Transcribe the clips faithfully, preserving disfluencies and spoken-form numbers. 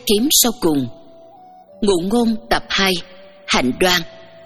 kiếm sau cùng. Ngụ ngôn tập hai. Hạnh đoan.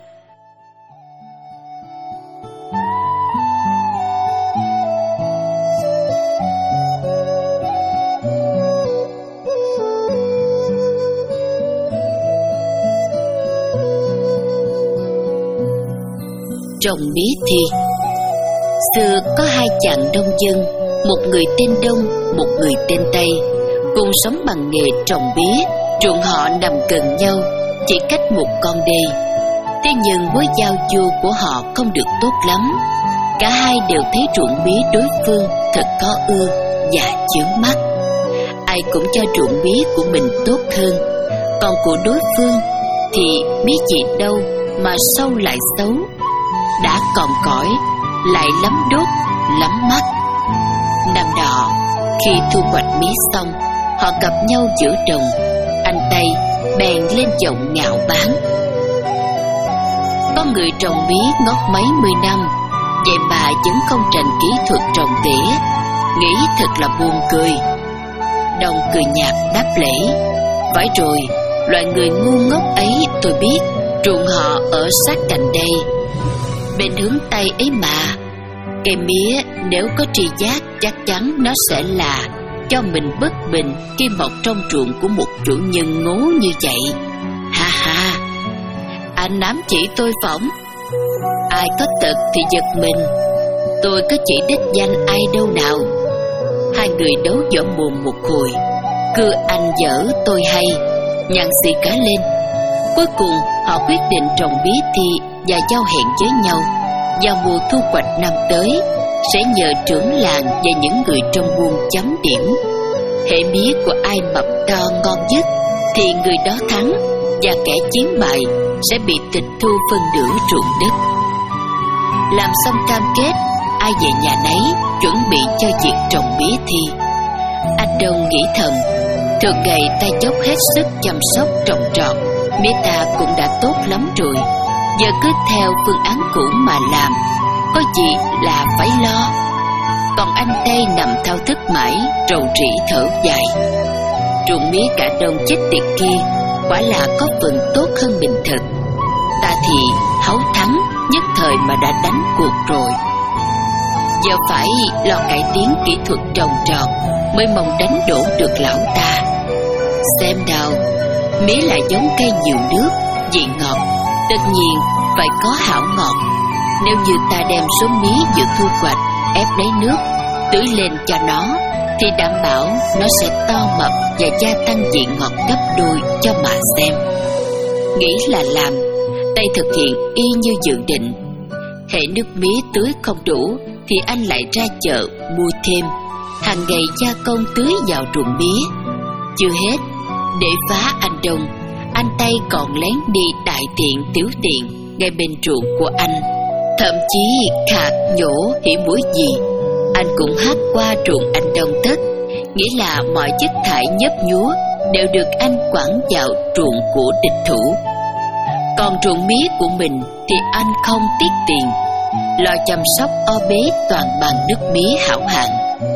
Trồng mía thi. Xưa có hai chàng nông dân, một người tên Đông, một người tên Tây, cùng sống bằng nghề trồng mía. Ruộng họ nằm gần nhau, chỉ cách một con đê. Thế nhưng mối giao du của họ không được tốt lắm. Cả hai đều thấy ruộng mía đối phương thật có ưa và chướng mắt. Ai cũng cho ruộng mía của mình tốt hơn, còn của đối phương thì biết gì đâu mà sâu lại xấu, đã còm cõi lại lắm đốt lắm mắt. Năm nọ khi thu hoạch mía xong, họ gặp nhau giữa đồng. Anh Tây bèn lên giọng ngạo báng: có người trồng mía ngót mấy mươi năm, vậy mà vẫn không trành kỹ thuật trồng tỉa, nghĩ thật là buồn cười. Đông cười nhạt đáp lễ: phải rồi, loại người ngu ngốc ấy tôi biết, ruộng họ ở sát cạnh đây, bên hướng Tây ấy mà. Cây mía nếu có tri giác chắc chắn nó sẽ là cho mình bất bình khi mọc trong ruộng của một chủ nhân ngố như vậy. Ha ha, anh ám chỉ tôi phỏng. Ai có tật thì giật mình, tôi có chỉ đích danh ai đâu nào. Hai người đấu võ mồm một hồi, cứ anh dở tôi hay, nhặng xì cả lên. Cuối cùng họ quyết định trồng mía thi và giao hẹn với nhau, vào mùa thu hoạch năm tới sẽ nhờ trưởng làng và những người trong buôn chấm điểm. Hễ mía của ai mập to ngon nhất thì người đó thắng, và kẻ chiến bại sẽ bị tịch thu phân nửa ruộng đất. Làm xong cam kết, ai về nhà nấy chuẩn bị cho việc trồng mía thi. Anh Đông nghĩ thầm, thường ngày ta dốc hết sức chăm sóc trồng trọt, mía ta cũng đã tốt lắm rồi, giờ cứ theo phương án cũ mà làm, có gì là phải lo. Còn anh Tây nằm thao thức mãi, rầu rĩ thở dài. Ruộng mía cả đông chết tiệt kia quả là có phần tốt hơn mình thật. Ta thì háu thắng, nhất thời mà đã đánh cuộc rồi. Giờ phải lo cải tiến kỹ thuật trồng trọt mới mong đánh đổ được lão ta. Xem nào, mía là giống cây nhiều nước, vị ngọt, tất nhiên phải có hảo ngọt. Nếu như ta đem số mía vừa thu hoạch ép lấy nước tưới lên cho nó, thì đảm bảo nó sẽ to mập và gia tăng vị ngọt gấp đôi cho mà xem. Nghĩ là làm, Tây thực hiện y như dự định. Hễ nước mía tưới không đủ thì anh lại ra chợ mua thêm, hàng ngày gia công tưới vào ruộng mía. Chưa hết, để phá anh Đông, anh Tây còn lén đi đại tiện tiểu tiện ngay bên ruộng của anh. Thậm chí khạc nhổ hỉ mũi gì, anh cũng hát qua ruộng anh Đông tất. Nghĩa là mọi chất thải nhấp nhúa đều được anh quẳng vào ruộng của địch thủ. Còn ruộng mía của mình thì anh không tiếc tiền, lo chăm sóc o bế toàn bằng nước mía hảo hạng.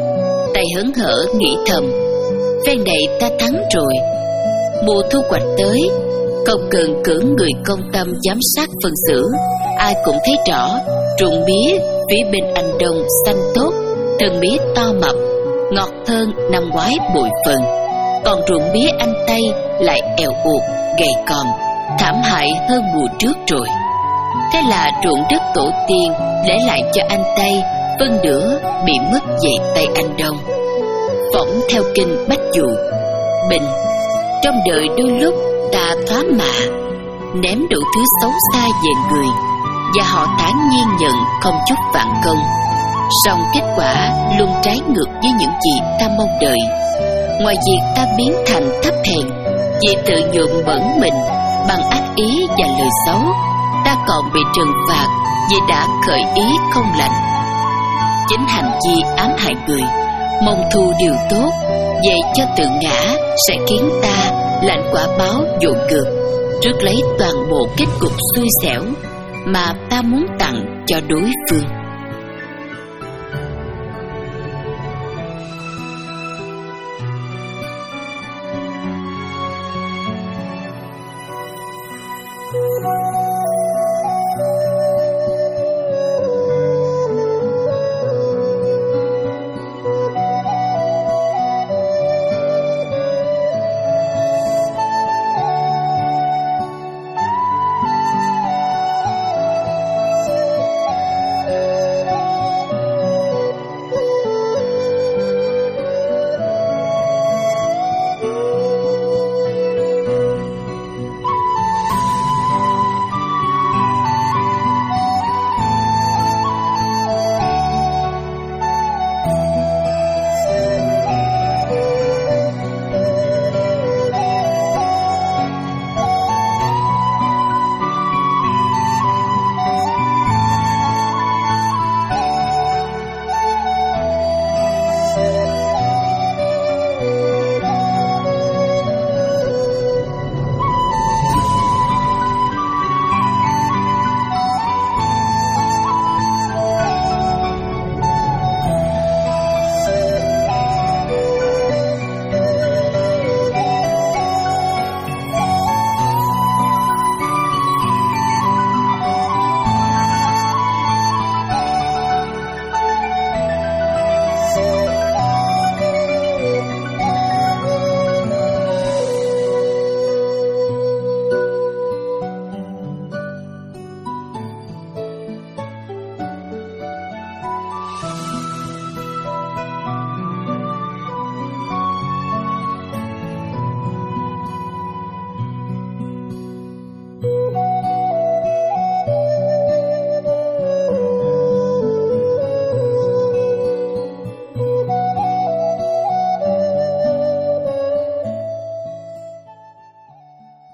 Tay hớn hở nghĩ thầm, phen này ta thắng rồi. Mùa thu hoạch tới, không cần cử người công tâm giám sát phân xử, ai cũng thấy rõ ruộng mía phía bên anh Đông xanh tốt, thân mía to mập, ngọt thơm năm ngoái bội phần. Còn ruộng mía anh Tây lại eo uột, gầy còm, thảm hại hơn mùa trước rồi. Thế là ruộng đất tổ tiên để lại cho anh Tây, phân nửa bị mất về tay anh Đông. Phỏng theo kinh Bách Dụ: Bình, trong đời đôi lúc ta thoá mạ, ném đủ thứ xấu xa về người, và họ thản nhiên nhận không chút vạn công. Song kết quả luôn trái ngược với những gì ta mong đợi. Ngoài việc ta biến thành thấp hèn vì tự nhuộm bẩn mình bằng ác ý và lời xấu, ta còn bị trừng phạt vì đã khởi ý không lành. Chính hành vi ám hại người, mong thu điều tốt về cho tự ngã sẽ khiến ta lãnh quả báo dội ngược, rước lấy toàn bộ kết cục xui xẻo mà ta muốn tặng cho đối phương.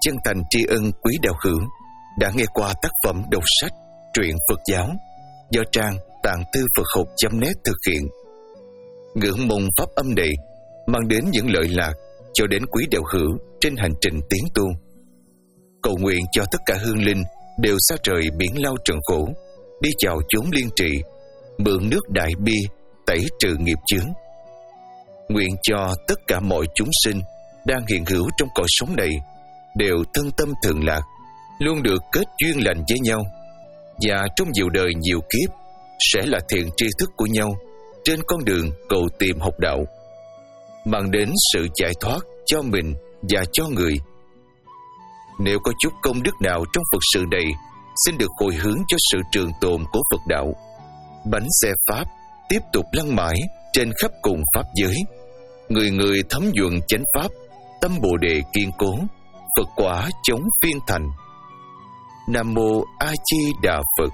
chân thành tri ân quý đạo hữu đã nghe qua tác phẩm đọc sách truyện Phật giáo do trang tạng thư Phật học chấm net thực hiện. Ngưỡng mong pháp âm này mang đến những lợi lạc cho đến quý đạo hữu trên hành trình tiến tu. Cầu nguyện cho tất cả hương linh đều xa trời biển lao trần khổ, đi chào chốn liên trị, mượn nước đại bi tẩy trừ nghiệp chướng. Nguyện cho tất cả mọi chúng sinh đang hiện hữu trong cõi sống này đều thân tâm thường lạc, luôn được kết duyên lành với nhau, và trong nhiều đời nhiều kiếp sẽ là thiện tri thức của nhau trên con đường cầu tìm học đạo, mang đến sự giải thoát cho mình và cho người. Nếu có chút công đức nào trong Phật sự này, xin được hồi hướng cho sự trường tồn của Phật đạo. Bánh xe Pháp tiếp tục lăn mãi trên khắp cùng Pháp giới, người người thấm nhuận chánh Pháp, tâm Bồ Đề kiên cố, Phật quả chống phiên thành. Nam Mô A Di Đà Phật.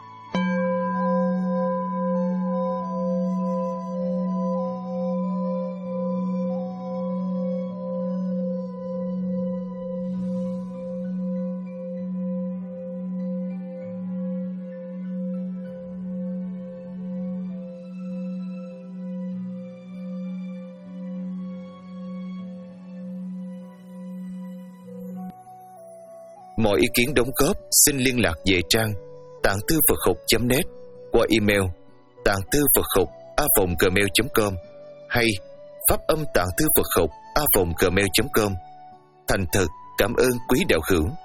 Mọi ý kiến đóng góp xin liên lạc về trang tạng thư Phật học chấm net qua email tạng thư Phật học a vòng gmail chấm com hay pháp âm tạng thư Phật học a vòng gmail chấm com. Thành thật cảm ơn quý đạo hữu.